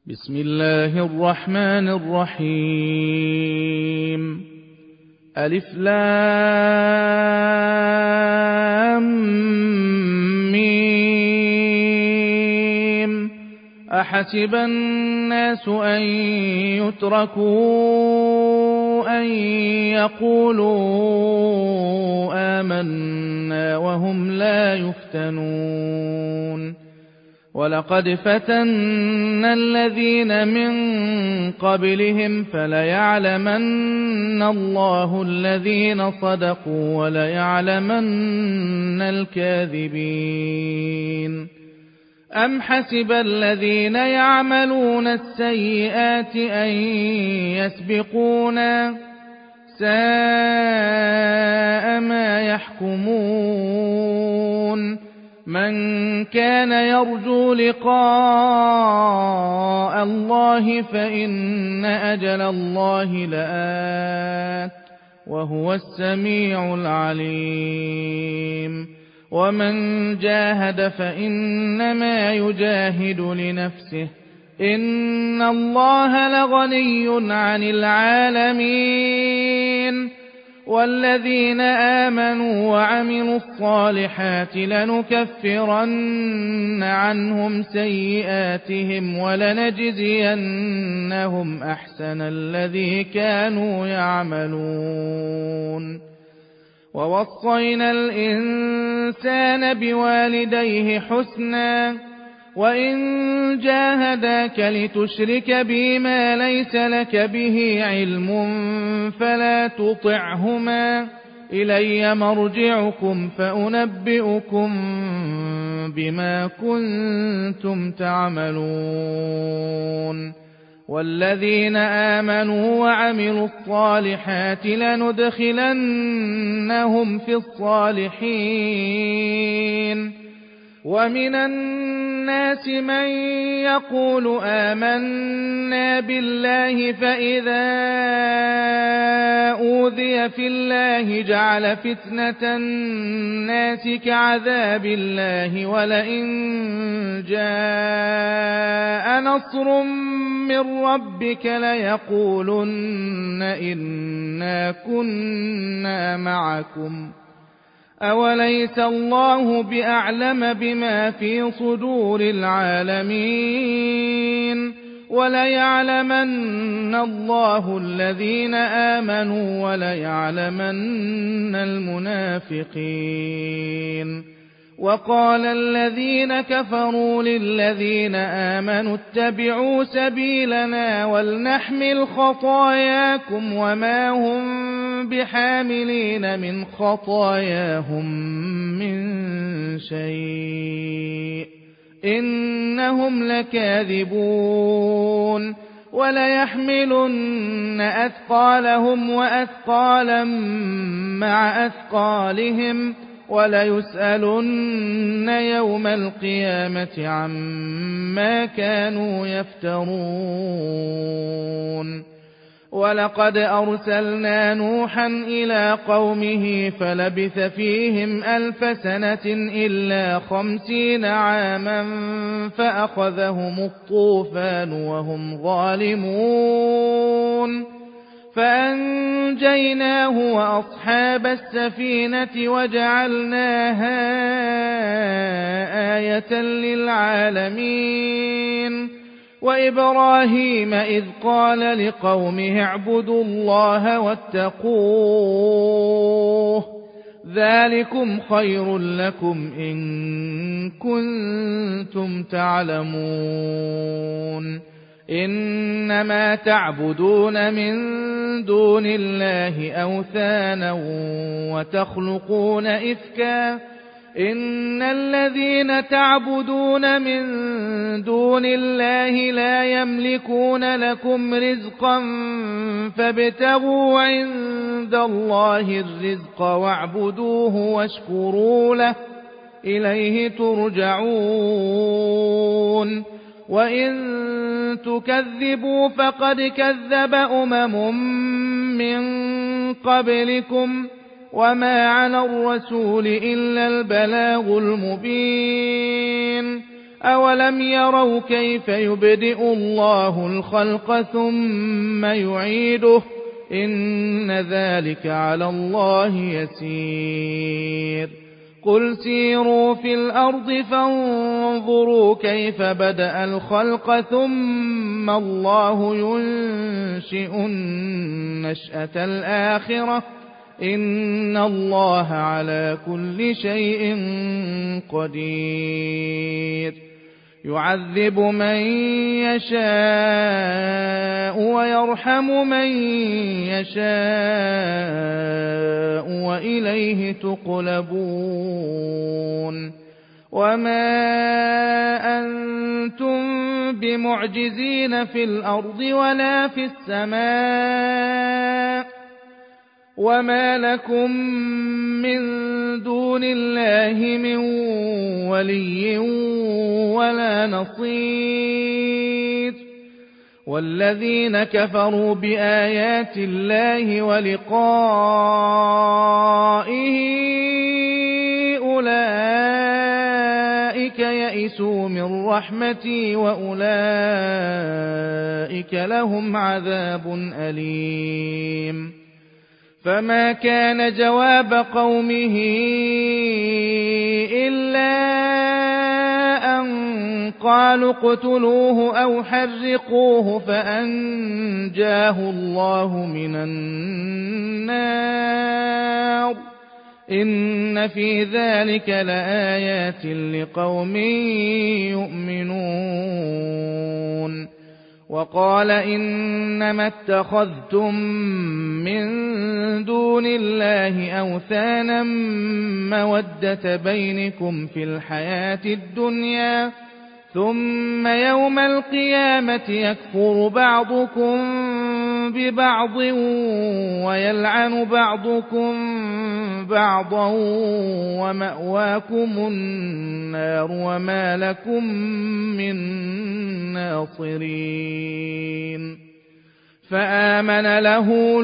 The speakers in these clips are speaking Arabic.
بسم الله الرحمن الرحيم ألف لام ميم أحسب الناس أن يتركوا أن يقولوا آمنا وهم لا يفتنون ولقد فتنا الذين من قبلهم فليعلمن الله الذين صدقوا وليعلمن الكاذبين أم حسب الذين يعملون السيئات أن يسبقونا ساء ما يحكمون من كان يرجو لقاء الله فإن أجل الله لآت وهو السميع العليم ومن جاهد فإنما يجاهد لنفسه إن الله لغني عن العالمين والذين آمنوا وعملوا الصالحات لنكفرن عنهم سيئاتهم ولنجزينهم أحسن الذي كانوا يعملون ووصينا الإنسان بوالديه حسنا وإن جاهداك لتشرك بي ما ليس لك به علم فلا تطعهما إلي مرجعكم فأنبئكم بما كنتم تعملون والذين آمنوا وعملوا الصالحات لندخلنهم في الصالحين ومن الناس من يقول آمنا بالله فإذا أوذي في الله جعل فتنة الناس كعذاب الله ولئن جاء نصر من ربك ليقولن إنا كنا معكم أوليس الله بأعلم بما في صدور العالمين وليعلمن الله الذين آمنوا وليعلمن المنافقين وقال الذين كفروا للذين آمنوا اتبعوا سبيلنا ولنحمل خطاياكم وما هم بحاملين من خطاياهم من شيء إنهم لكاذبون وليحملن أثقالهم وأثقالا مع أثقالهم وليسألن يوم القيامة عما كانوا يفترون ولقد أرسلنا نوحا إلى قومه فلبث فيهم 1000 سنة إلا 50 عاما فأخذهم الطوفان وهم ظالمون فأنجيناه وأصحاب السفينة وجعلناها آية للعالمين وإبراهيم إذ قال لقومه اعبدوا الله واتقوه ذلكم خير لكم إن كنتم تعلمون إنما تعبدون من دون الله أوثانا وتخلقون إفكا إن الذين تعبدون من دون الله لا يملكون لكم رزقا فابتغوا عند الله الرزق واعبدوه واشكروا له إليه ترجعون وإن تكذبوا فقد كذب من قبلكم وما على الرسول إلا البلاغ المبين أولم يروا كيف يبدئ الله الخلق ثم يعيده إن ذلك على الله يسير قل سيروا في الأرض فانظروا كيف بدأ الخلق ثم الله ينشئ النشأة الآخرة إن الله على كل شيء قدير يعذب من يشاء ويرحم من يشاء وإليه تقلبون وما أنتم بمعجزين في الأرض ولا في السماء وما لكم من دون الله من ولي ولا نصير والذين كفروا بآيات الله ولقائه أولئك يئسوا من رحمتي وأولئك لهم عذاب أليم فما كان جواب قومه إلا أن قالوا اقتلوه أو حرقوه فأنجاه الله من النار إن في ذلك لآيات لقوم يؤمنون وقال إنما اتخذتم من دون الله أوثانا مودة بينكم في الحياة الدنيا ثم يوم القيامة يكفر بعضكم ببعض ويلعن بعضكم بعضا ومأواكم النار وما لكم من ناصرين فآمن له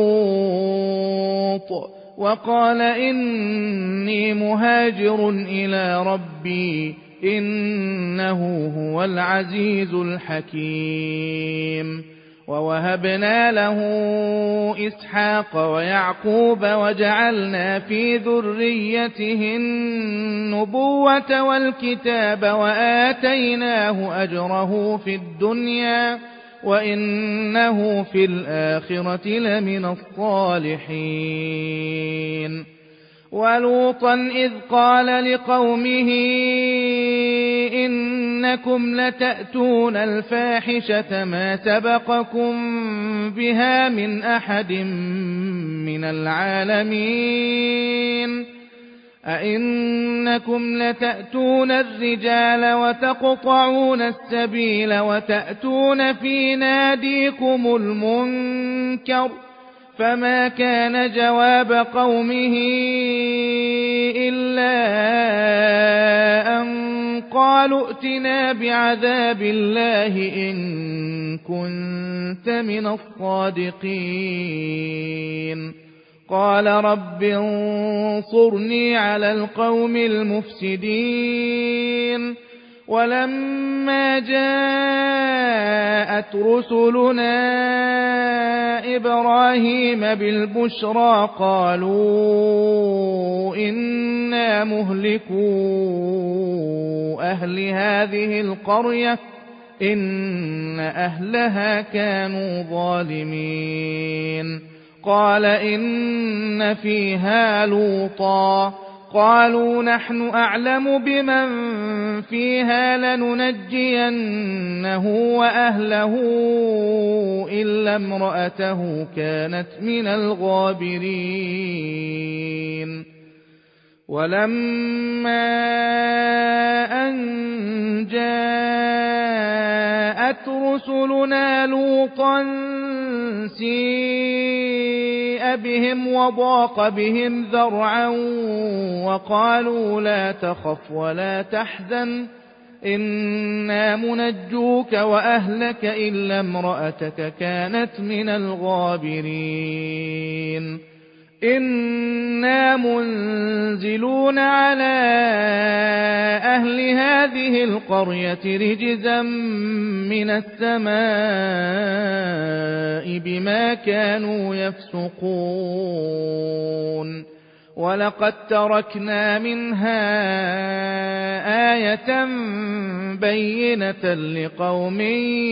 لوط وقال إني مهاجر إلى ربي إنه هو العزيز الحكيم ووهبنا له إسحاق ويعقوب وجعلنا في ذريته النبوة والكتاب وآتيناه أجره في الدنيا وإنه في الآخرة لمن الصالحين ولوطا إذ قال لقومه إنكم لتأتون الفاحشة ما سبقكم بها من أحد من العالمين أئنكم لتأتون الرجال وتقطعون السبيل وتأتون في ناديكم المنكر فما كان جواب قومه إلا أن قالوا ائتنا بعذاب الله إن كنت من الصادقين قال رب انصرني على القوم المفسدين ولما جاءت رسلنا إبراهيم بالبشرى قالوا إنا مهلكو أهل هذه القرية إن أهلها كانوا ظالمين قال إن فيها لوطا قالوا نحن أعلم بمن فيها لننجينه وأهله إلا امرأته كانت من الغابرين ولما أن جاءت رسلنا لوطا سيء بهم وضاق بهم ذرعا وقالوا لا تخف ولا تحزن إنا منجوك وأهلك إلا امرأتك كانت من الغابرين إنا منزلون على أهل هذه القرية رجزا من السماء بما كانوا يفسقون ولقد تركنا منها آية بينة لقوم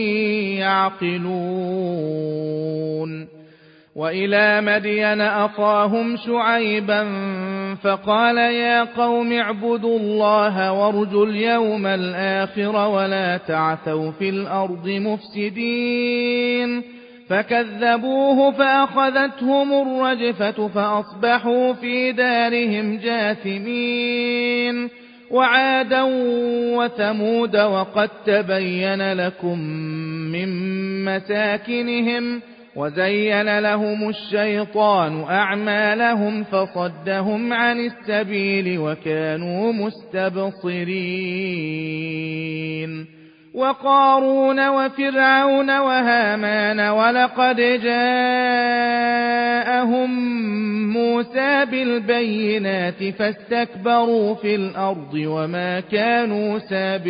يعقلون وإلى مدين أخاهم شعيبا فقال يا قوم اعبدوا الله وارجوا اليوم الآخر ولا تعثوا في الأرض مفسدين فكذبوه فأخذتهم الرجفة فأصبحوا في دارهم جاثمين وعادا وثمود وقد تبين لكم من مساكنهم وزين لهم الشيطان أعمالهم فصدهم عن السبيل وكانوا مستبصرين وقارون وفرعون وهامان ولقد جاءهم موسى بالبينات فاستكبروا في الأرض وما كانوا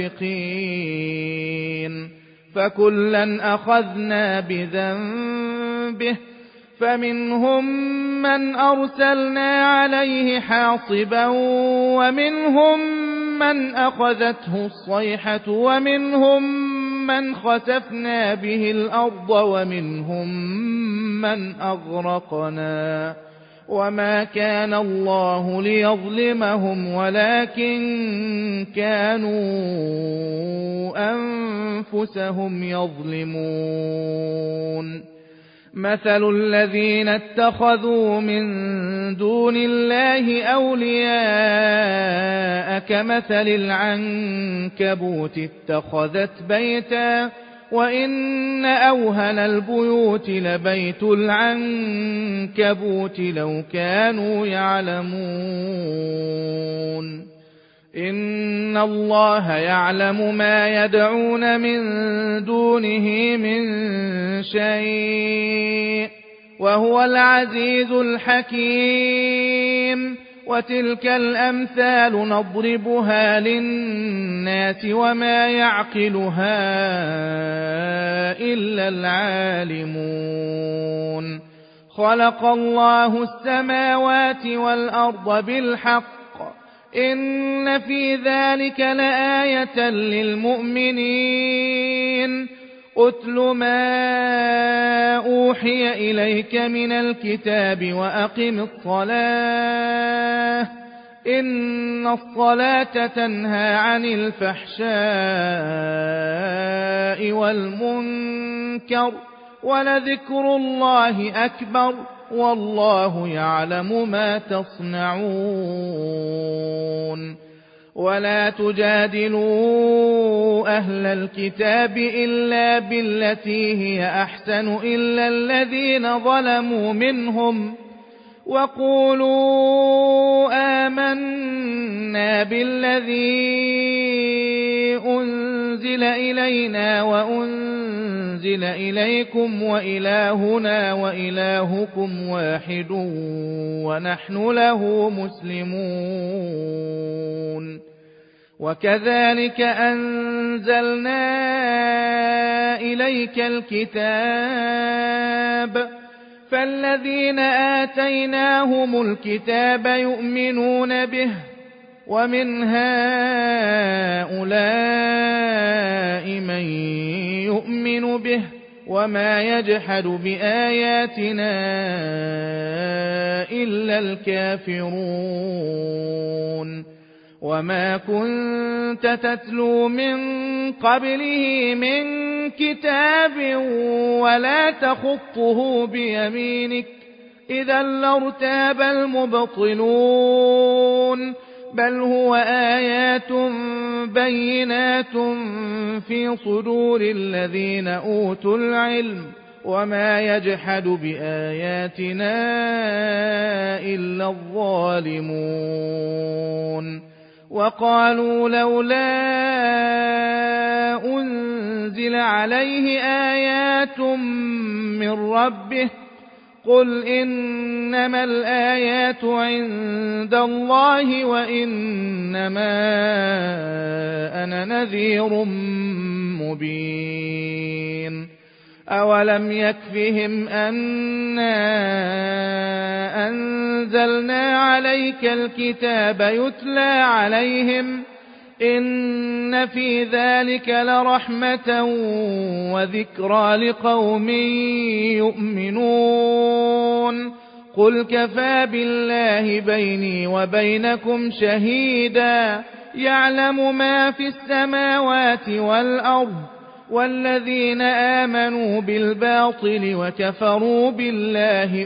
سابقين فكلا أخذنا بذنبه فمنهم من أرسلنا عليه حاصبا ومنهم من أخذته الصيحة ومنهم من خسفنا به الأرض ومنهم من أغرقنا وما كان الله ليظلمهم ولكن كانوا أنفسهم يظلمون مثل الذين اتخذوا من دون الله أولياء كمثل العنكبوت اتخذت بيتا وإن أوهن البيوت لبيت العنكبوت لو كانوا يعلمون إن الله يعلم ما يدعون من دونه من شيء وهو العزيز الحكيم وتلك الأمثال نضربها للناس وما يعقلها إلا العالمون خلق الله السماوات والأرض بالحق إن في ذلك لآية للمؤمنين أتل ما أوحي إليك من الكتاب وأقم الصلاة إن الصلاة تنهى عن الفحشاء والمنكر ولذكر الله أكبر والله يعلم ما تصنعون ولا تجادلوا أهل الكتاب إلا بالتي هي أحسن إلا الذين ظلموا منهم وقولوا آمنا بالذي أنزل إلينا وأنزل إليكم وإلهنا وإلهكم واحد ونحن له مسلمون وكذلك أنزلنا إليك الكتاب فالذين آتيناهم الكتاب يؤمنون به ومن هؤلاء من يؤمن به وما يجحد بآياتنا إلا الكافرون وما كنت تتلو من قبله من كتاب ولا تخطه بيمينك إذا لارتاب المبطلون بل هو آيات بينات في صدور الذين أوتوا العلم وما يجحد بآياتنا إلا الظالمون وقالوا لولا أنزل عليه آيات من ربه قل إنما الآيات عند الله وإنما أنا نذير مبين أولم يكفهم أنا أنزلنا عليك الكتاب يتلى عليهم إن في ذلك لرحمة وذكرى لقوم يؤمنون قل كفى بالله بيني وبينكم شهيدا يعلم ما في السماوات والأرض والذين آمنوا بالباطل وكفروا بالله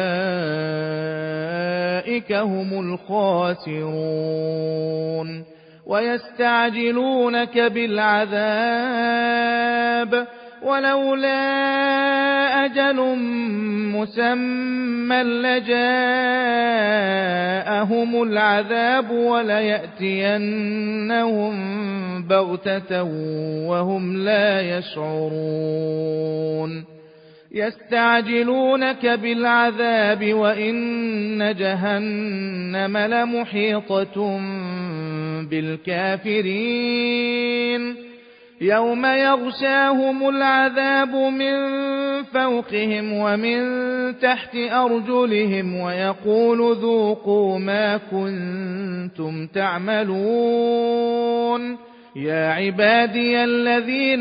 أولئك هم الخاسرون ويستعجلونك بالعذاب ولولا أجل مسمى لجاءهم العذاب وليأتينهم بغتة وهم لا يشعرون يستعجلونك بالعذاب وإن جهنم لمحيطة بالكافرين يوم يغشاهم العذاب من فوقهم ومن تحت أرجلهم ويقول ذوقوا ما كنتم تعملون يا عبادي الذين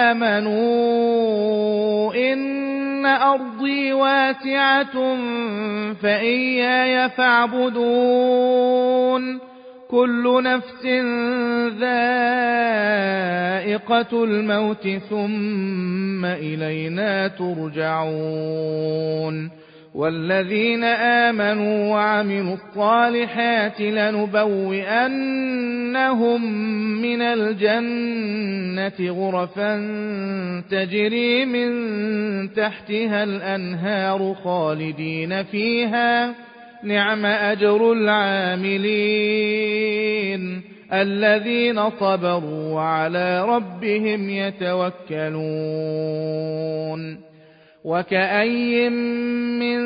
آمنوا إن أرضي واسعة فإياي فاعبدون كل نفس ذائقة الموت ثم إلينا ترجعون والذين آمنوا وعملوا الصالحات لنبوئنهم من الجنة غرفا تجري من تحتها الأنهار خالدين فيها نعم أجر العاملين الذين صبروا وعلى ربهم يتوكلون وكأي من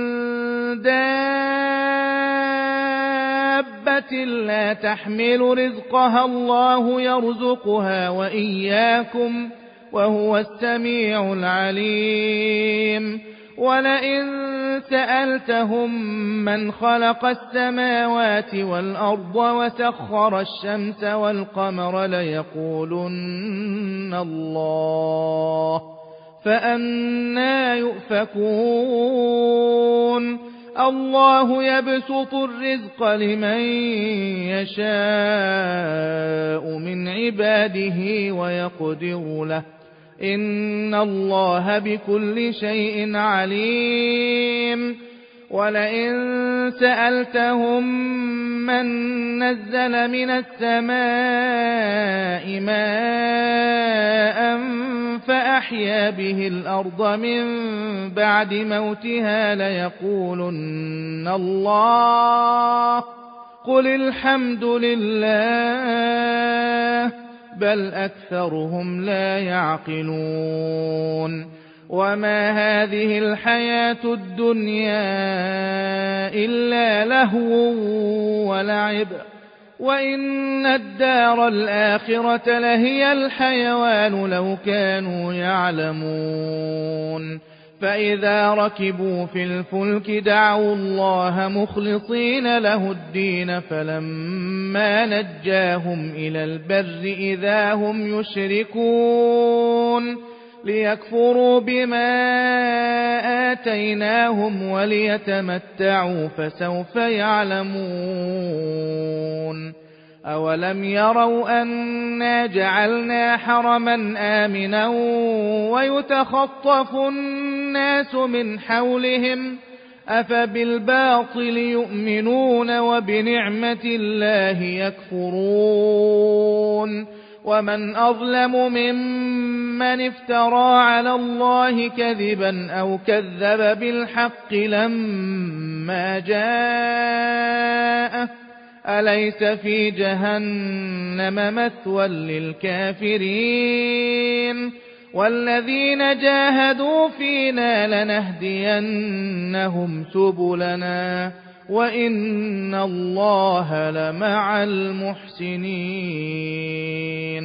دابة لا تحمل رزقها الله يرزقها وإياكم وهو السميع العليم ولئن سألتهم من خلق السماوات والأرض وسخر الشمس والقمر ليقولن الله فأنى يؤفكون الله يبسط الرزق لمن يشاء من عباده ويقدر له إن الله بكل شيء عليم ولئن سألتهم من نزل من السماء ماء فأحيا به الأرض من بعد موتها ليقولن الله قل الحمد لله بل أكثرهم لا يعقلون وما هذه الحياة الدنيا إلا لهو ولعب وإن الدار الآخرة لهي الحيوان لو كانوا يعلمون فإذا ركبوا في الفلك دعوا الله مخلصين له الدين فلما نجاهم إلى البر إذا هم يشركون ليكفروا بما آتيناهم وليتمتعوا فسوف يعلمون أولم يروا أنا جعلنا حرما آمنا ويتخطف الناس من حولهم أفبالباطل يؤمنون وبنعمة الله يكفرون ومن أظلم ممن افترى على الله كذبا أو كذب بالحق لما جاءه أليس في جهنم مثوى للكافرين والذين جاهدوا فينا لنهدينهم سبلنا وإن الله لمع المحسنين